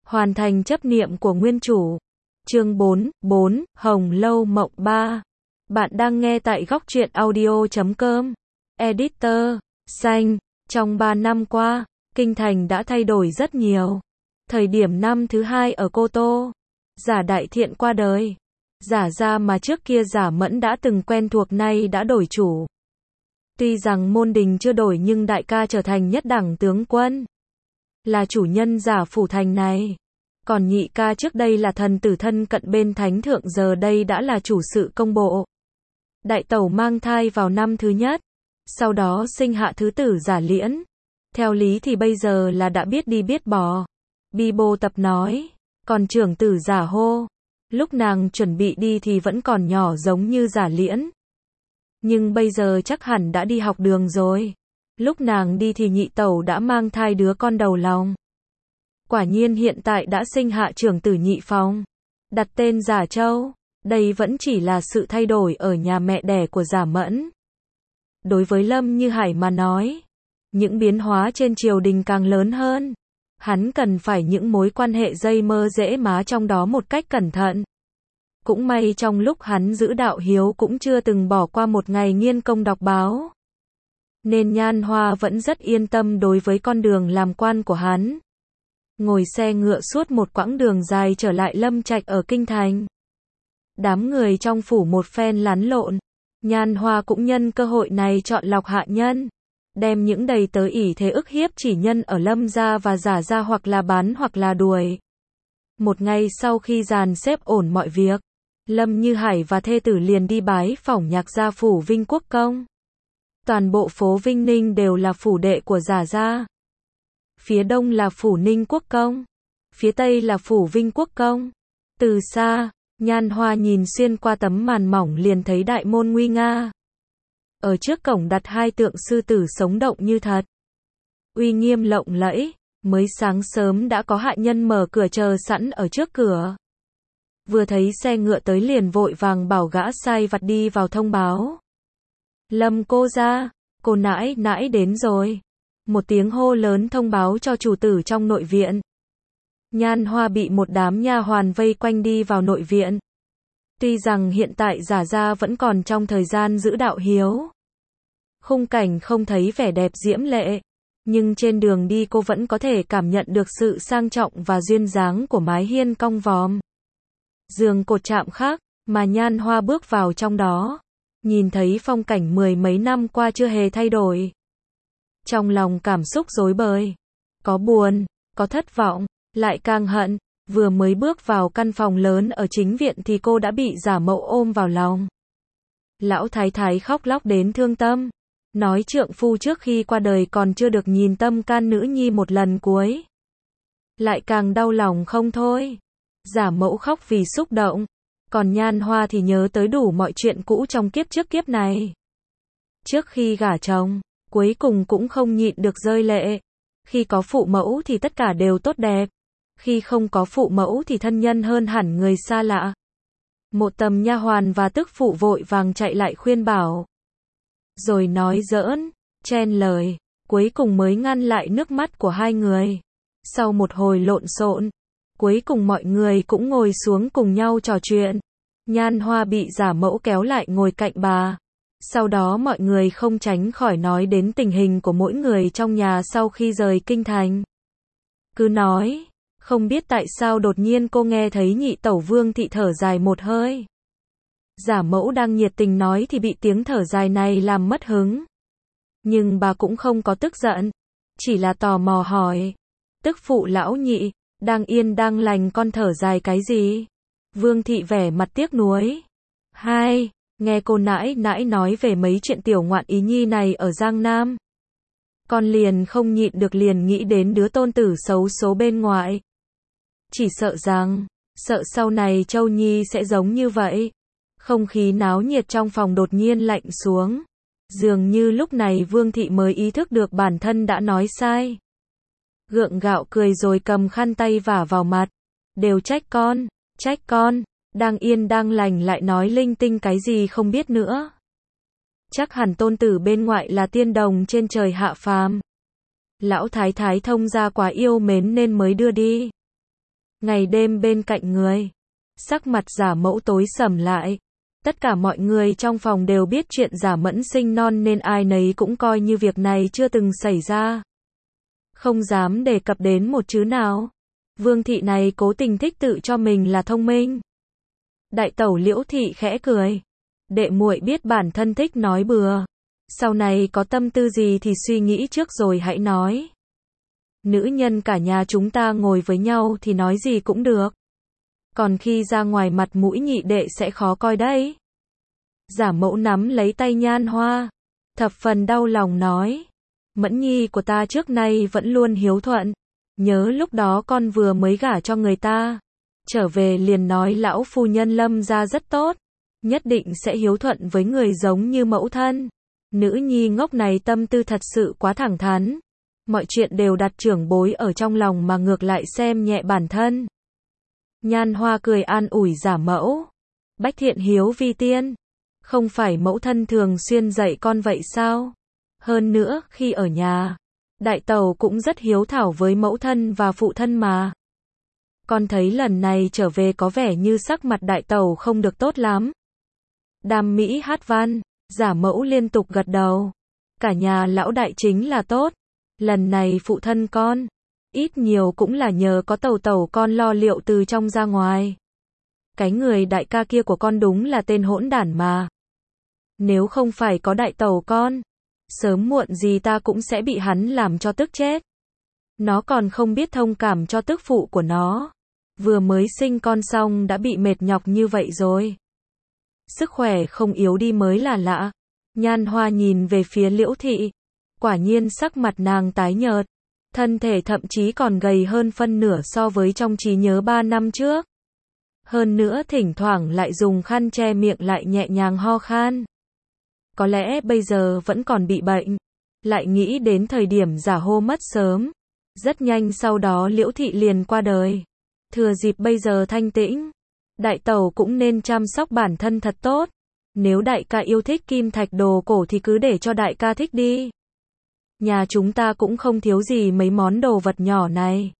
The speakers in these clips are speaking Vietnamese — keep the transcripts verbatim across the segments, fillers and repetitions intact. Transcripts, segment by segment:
Hoàn thành chấp niệm của nguyên chủ. Chương bốn, bốn, Hồng Lâu Mộng ba. Bạn đang nghe tại góc truyện audio chấm com. Editor, Xanh, trong ba năm qua, Kinh Thành đã thay đổi rất nhiều. Thời điểm năm thứ hai ở Cô Tô, Giả Đại Thiện qua đời. Giả gia mà trước kia Giả Mẫn đã từng quen thuộc nay đã đổi chủ. Tuy rằng môn đình chưa đổi nhưng đại ca trở thành nhất đẳng tướng quân, là chủ nhân Giả phủ thành này. Còn nhị ca trước đây là thần tử thân cận bên thánh thượng giờ đây đã là chủ sự công bộ. Đại tẩu mang thai vào năm thứ nhất, sau đó sinh hạ thứ tử Giả Liễn. Theo lý thì bây giờ là đã biết đi biết bò. Bi Bô Tập nói, còn trưởng tử Giả Hô, lúc nàng chuẩn bị đi thì vẫn còn nhỏ giống như Giả Liễn. Nhưng bây giờ chắc hẳn đã đi học đường rồi. Lúc nàng đi thì nhị tẩu đã mang thai đứa con đầu lòng. Quả nhiên hiện tại đã sinh hạ trưởng tử Nhị Phong, đặt tên Giả Châu. Đây vẫn chỉ là sự thay đổi ở nhà mẹ đẻ của Giả Mẫn. Đối với Lâm Như Hải mà nói, những biến hóa trên triều đình càng lớn hơn. Hắn cần phải những mối quan hệ dây mơ dễ má trong đó một cách cẩn thận. Cũng may trong lúc hắn giữ đạo hiếu cũng chưa từng bỏ qua một ngày nghiên công đọc báo. Nên Nhan Hoa vẫn rất yên tâm đối với con đường làm quan của hắn. Ngồi xe ngựa suốt một quãng đường dài trở lại Lâm Trạch ở Kinh Thành. Đám người trong phủ một phen lắn lộn. Nhan Hoa cũng nhân cơ hội này chọn lọc hạ nhân. Đem những đầy tớ ỷ thế ức hiếp chỉ nhân ở Lâm gia và Giả gia hoặc là bán hoặc là đuổi. Một ngày sau khi dàn xếp ổn mọi việc, Lâm Như Hải và thê tử liền đi bái phỏng nhạc gia phủ Vinh Quốc Công. Toàn bộ phố Vinh Ninh đều là phủ đệ của Giả gia. Phía đông là phủ Ninh Quốc Công, phía tây là phủ Vinh Quốc Công. Từ xa, Nhan Hoa nhìn xuyên qua tấm màn mỏng liền thấy đại môn nguy nga. Ở trước cổng đặt hai tượng sư tử sống động như thật, uy nghiêm lộng lẫy. Mới sáng sớm đã có hạ nhân mở cửa chờ sẵn ở trước cửa. Vừa thấy xe ngựa tới liền vội vàng bảo gã sai vặt đi vào thông báo. Lâm cô gia, cô nãi nãi đến rồi. Một tiếng hô lớn thông báo cho chủ tử trong nội viện. Nhan Hoa bị một đám nha hoàn vây quanh đi vào nội viện. Tuy rằng hiện tại Giả gia vẫn còn trong thời gian giữ đạo hiếu, khung cảnh không thấy vẻ đẹp diễm lệ, nhưng trên đường đi cô vẫn có thể cảm nhận được sự sang trọng và duyên dáng của mái hiên cong vòm. Giường cột chạm khác, mà Nhan Hoa bước vào trong đó, nhìn thấy phong cảnh mười mấy năm qua chưa hề thay đổi. Trong lòng cảm xúc rối bời, có buồn, có thất vọng, lại càng hận. Vừa mới bước vào căn phòng lớn ở chính viện thì cô đã bị Giả Mậu ôm vào lòng. Lão thái thái khóc lóc đến thương tâm, nói trượng phu trước khi qua đời còn chưa được nhìn tâm can nữ nhi một lần cuối. Lại càng đau lòng không thôi. Giả Mậu khóc vì xúc động, còn Nhan Hoa thì nhớ tới đủ mọi chuyện cũ trong kiếp trước kiếp này. Trước khi gả chồng, cuối cùng cũng không nhịn được rơi lệ. Khi có phụ mẫu thì tất cả đều tốt đẹp. Khi không có phụ mẫu thì thân nhân hơn hẳn người xa lạ. Một tầm nha hoàn và tức phụ vội vàng chạy lại khuyên bảo. Rồi nói giỡn, chen lời, cuối cùng mới ngăn lại nước mắt của hai người. Sau một hồi lộn xộn, cuối cùng mọi người cũng ngồi xuống cùng nhau trò chuyện. Nhan Hoa bị Giả Mẫu kéo lại ngồi cạnh bà. Sau đó mọi người không tránh khỏi nói đến tình hình của mỗi người trong nhà sau khi rời Kinh Thành. Cứ nói, không biết tại sao đột nhiên cô nghe thấy nhị tẩu Vương thị thở dài một hơi. Giả Mẫu đang nhiệt tình nói thì bị tiếng thở dài này làm mất hứng. Nhưng bà cũng không có tức giận, chỉ là tò mò hỏi. Tức phụ lão nhị, đang yên đang lành con thở dài cái gì? Vương thị vẻ mặt tiếc nuối. Hai, nghe cô nãi nãi nói về mấy chuyện tiểu ngoạn ý nhi này ở Giang Nam. Con liền không nhịn được liền nghĩ đến đứa tôn tử xấu số bên ngoài. Chỉ sợ rằng, sợ sau này Châu Nhi sẽ giống như vậy. Không khí náo nhiệt trong phòng đột nhiên lạnh xuống. Dường như lúc này Vương thị mới ý thức được bản thân đã nói sai. Gượng gạo cười rồi cầm khăn tay vả vào mặt. Đều trách con, trách con, đang yên đang lành lại nói linh tinh cái gì không biết nữa. Chắc hẳn tôn tử bên ngoại là tiên đồng trên trời hạ phàm. Lão thái thái thông ra quá yêu mến nên mới đưa đi. ngày đêm bên cạnh người. Sắc mặt Giả Mẫu tối sầm lại. Tất cả mọi người trong phòng đều biết chuyện Giả Mẫn sinh non nên ai nấy cũng coi như việc này chưa từng xảy ra. Không dám đề cập đến một chữ nào. Vương thị này cố tình thích tự cho mình là thông minh. Đại tẩu Liễu thị khẽ cười. Đệ muội biết bản thân thích nói bừa. Sau này có tâm tư gì thì suy nghĩ trước rồi hãy nói. Nữ nhân cả nhà chúng ta ngồi với nhau thì nói gì cũng được. Còn khi ra ngoài mặt mũi nhị đệ sẽ khó coi đấy. Giả Mẫu nắm lấy tay Nhan Hoa. Thập phần đau lòng nói. Mẫn nhi của ta trước nay vẫn luôn hiếu thuận. Nhớ lúc đó con vừa mới gả cho người ta. Trở về liền nói lão phu nhân Lâm gia rất tốt. Nhất định sẽ hiếu thuận với người giống như mẫu thân. Nữ nhi ngốc này tâm tư thật sự quá thẳng thắn. Mọi chuyện đều đặt trưởng bối ở trong lòng mà ngược lại xem nhẹ bản thân. Nhan Hoa cười an ủi Giả Mẫu. Bách thiện hiếu vi tiên. Không phải mẫu thân thường xuyên dạy con vậy sao? Hơn nữa, khi ở nhà, đại tẩu cũng rất hiếu thảo với mẫu thân và phụ thân mà. Con thấy lần này trở về có vẻ như sắc mặt đại tẩu không được tốt lắm. Đam mỹ hát văn, Giả Mẫu liên tục gật đầu. Cả nhà lão đại chính là tốt. Lần này phụ thân con, ít nhiều cũng là nhờ có tẩu tẩu con lo liệu từ trong ra ngoài. Cái người đại ca kia của con đúng là tên hỗn đản mà. Nếu không phải có đại tẩu con, sớm muộn gì ta cũng sẽ bị hắn làm cho tức chết. Nó còn không biết thông cảm cho tức phụ của nó. Vừa mới sinh con xong đã bị mệt nhọc như vậy rồi. Sức khỏe không yếu đi mới là lạ. Nhan Hoa nhìn về phía Liễu thị. Quả nhiên sắc mặt nàng tái nhợt. Thân thể thậm chí còn gầy hơn phân nửa so với trong trí nhớ ba năm trước. Hơn nữa thỉnh thoảng lại dùng khăn che miệng lại nhẹ nhàng ho khan. Có lẽ bây giờ vẫn còn bị bệnh. Lại nghĩ đến thời điểm Giả hô mất sớm. Rất nhanh sau đó Liễu thị liền qua đời. Thừa dịp bây giờ thanh tĩnh, đại tẩu cũng nên chăm sóc bản thân thật tốt. Nếu đại ca yêu thích kim thạch đồ cổ thì cứ để cho đại ca thích đi. Nhà chúng ta cũng không thiếu gì mấy món đồ vật nhỏ này.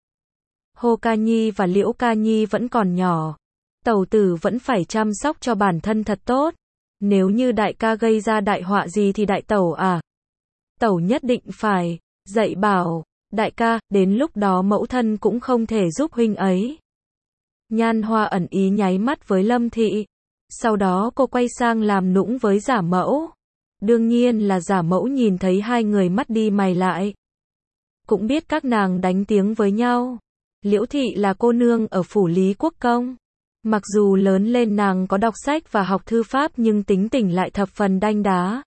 Hồ Ca Nhi và Liễu Ca Nhi vẫn còn nhỏ. Tẩu tử vẫn phải chăm sóc cho bản thân thật tốt. Nếu như đại ca gây ra đại họa gì thì đại tẩu à. Tẩu nhất định phải dạy bảo. Đại ca, đến lúc đó mẫu thân cũng không thể giúp huynh ấy. Nhan Hoa ẩn ý nháy mắt với Lâm thị. Sau đó cô quay sang làm nũng với Giả Mẫu. Đương nhiên là Giả Mẫu nhìn thấy hai người mắt đi mày lại. Cũng biết các nàng đánh tiếng với nhau. Liễu thị là cô nương ở phủ Lý Quốc Công. Mặc dù lớn lên nàng có đọc sách và học thư pháp nhưng tính tình lại thập phần đanh đá.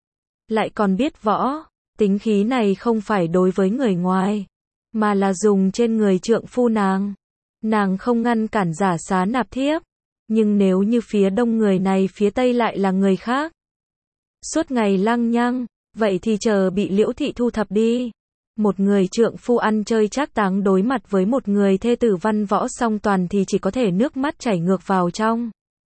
Lại còn biết võ. Tính khí này không phải đối với người ngoài, mà là dùng trên người trượng phu nàng. Nàng không ngăn cản Giả Xá nạp thiếp. Nhưng nếu như phía đông người này phía tây lại là người khác. Suốt ngày lăng nhăng, vậy thì chờ bị Liễu thị thu thập đi. Một người trượng phu ăn chơi trác táng đối mặt với một người thê tử văn võ song toàn thì chỉ có thể nước mắt chảy ngược vào trong.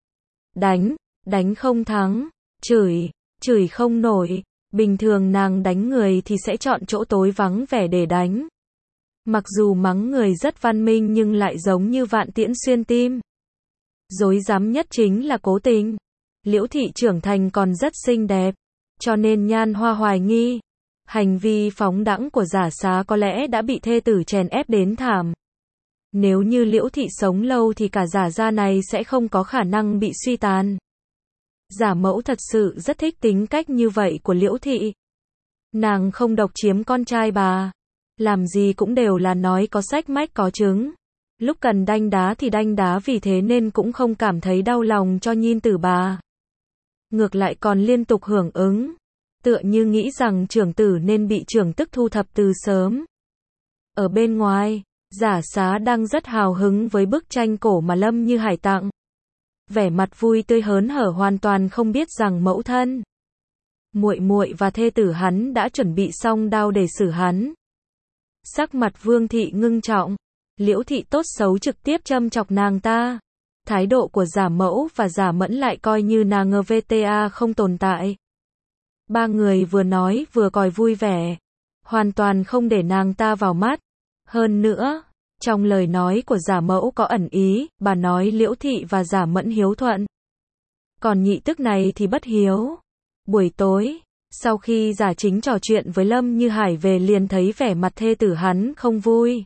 Đánh, đánh không thắng, chửi, chửi không nổi. Bình thường nàng đánh người thì sẽ chọn chỗ tối vắng vẻ để đánh. Mặc dù mắng người rất văn minh nhưng lại giống như vạn tiễn xuyên tim. Dối dám nhất chính là cố tình. Liễu thị trưởng thành còn rất xinh đẹp, cho nên Nhan Hoa hoài nghi. Hành vi phóng đãng của Giả Xá có lẽ đã bị thê tử chèn ép đến thảm. Nếu như Liễu thị sống lâu thì cả Giả gia này sẽ không có khả năng bị suy tàn. Giả Mẫu thật sự rất thích tính cách như vậy của Liễu thị. Nàng không độc chiếm con trai bà. Làm gì cũng đều là nói có sách mách có chứng. Lúc cần đanh đá thì đanh đá, vì thế nên cũng không cảm thấy đau lòng cho nhin tử bà. Ngược lại còn liên tục hưởng ứng. Tựa như nghĩ rằng trưởng tử nên bị trưởng tức thu thập từ sớm. Ở bên ngoài, Giả Xá đang rất hào hứng với bức tranh cổ mà Lâm Như Hải tặng. Vẻ mặt vui tươi hớn hở, hoàn toàn không biết rằng mẫu thân, muội muội và thê tử hắn đã chuẩn bị xong đao để xử hắn. Sắc mặt Vương thị ngưng trọng. Liễu thị tốt xấu trực tiếp châm chọc nàng ta. Thái độ của Giả Mẫu và Giả Mẫn lại coi như nàng ngờ vê tê a không tồn tại. Ba người vừa nói vừa còi vui vẻ, hoàn toàn không để nàng ta vào mắt. Hơn nữa, Trong lời nói của giả mẫu có ẩn ý, bà nói Liễu Thị và giả Mẫn hiếu thuận. Còn nhị tức này thì bất hiếu. Buổi tối, sau khi giả chính trò chuyện với Lâm Như Hải về liền thấy vẻ mặt thê tử hắn không vui.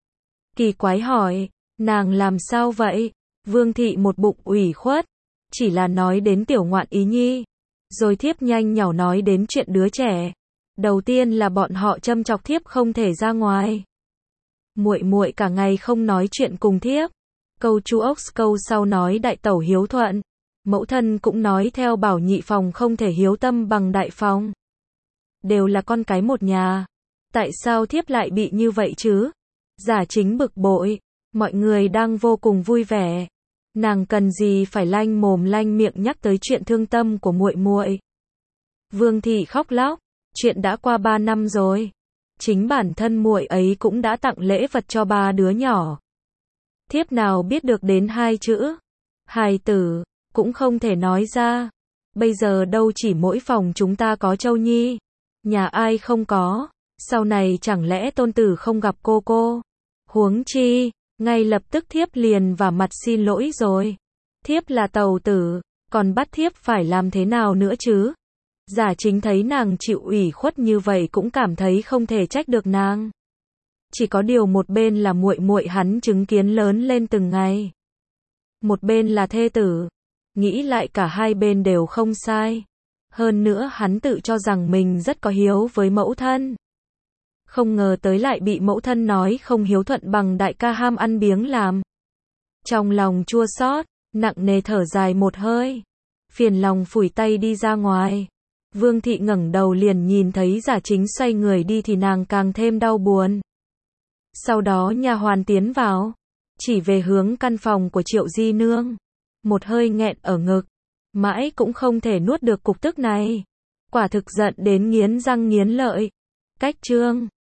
Kỳ quái hỏi, nàng làm sao vậy? Vương Thị một bụng ủy khuất, chỉ là nói đến tiểu ngoạn ý nhi. Rồi thiếp nhanh nhỏ nói đến chuyện đứa trẻ. Đầu tiên là bọn họ châm chọc thiếp không thể ra ngoài. Muội muội cả ngày không nói chuyện cùng thiếp. Câu chú ốc câu sau nói đại tẩu hiếu thuận. Mẫu thân cũng nói theo bảo nhị phòng không thể hiếu tâm bằng đại phòng. Đều là con cái một nhà. Tại sao thiếp lại bị như vậy chứ? Giả chính bực bội. Mọi người đang vô cùng vui vẻ. Nàng cần gì phải lanh mồm lanh miệng nhắc tới chuyện thương tâm của muội muội. Vương Thị khóc lóc. Chuyện đã qua ba năm rồi. Chính bản thân muội ấy cũng đã tặng lễ vật cho ba đứa nhỏ. Thiếp nào biết được đến hai chữ. Hài tử, cũng không thể nói ra. Bây giờ đâu chỉ mỗi phòng chúng ta có Châu Nhi. Nhà ai không có. Sau này chẳng lẽ tôn tử không gặp cô cô. Huống chi, ngay lập tức thiếp liền vả mặt xin lỗi rồi. Thiếp là tàu tử, còn bắt thiếp phải làm thế nào nữa chứ? Giả chính thấy nàng chịu ủy khuất như vậy cũng cảm thấy không thể trách được nàng. Chỉ có điều một bên là muội muội hắn chứng kiến lớn lên từng ngày. Một bên là thê tử. Nghĩ lại cả hai bên đều không sai. Hơn nữa hắn tự cho rằng mình rất có hiếu với mẫu thân. Không ngờ tới lại bị mẫu thân nói không hiếu thuận bằng đại ca ham ăn biếng làm. Trong lòng chua xót, nặng nề thở dài một hơi. Phiền lòng phủi tay đi ra ngoài. Vương Thị ngẩng đầu liền nhìn thấy giả chính xoay người đi thì nàng càng thêm đau buồn. Sau đó nha hoàn tiến vào, chỉ về hướng căn phòng của Triệu Di Nương. Một hơi nghẹn ở ngực, mãi cũng không thể nuốt được cục tức này. Quả thực giận đến nghiến răng nghiến lợi. Cách chương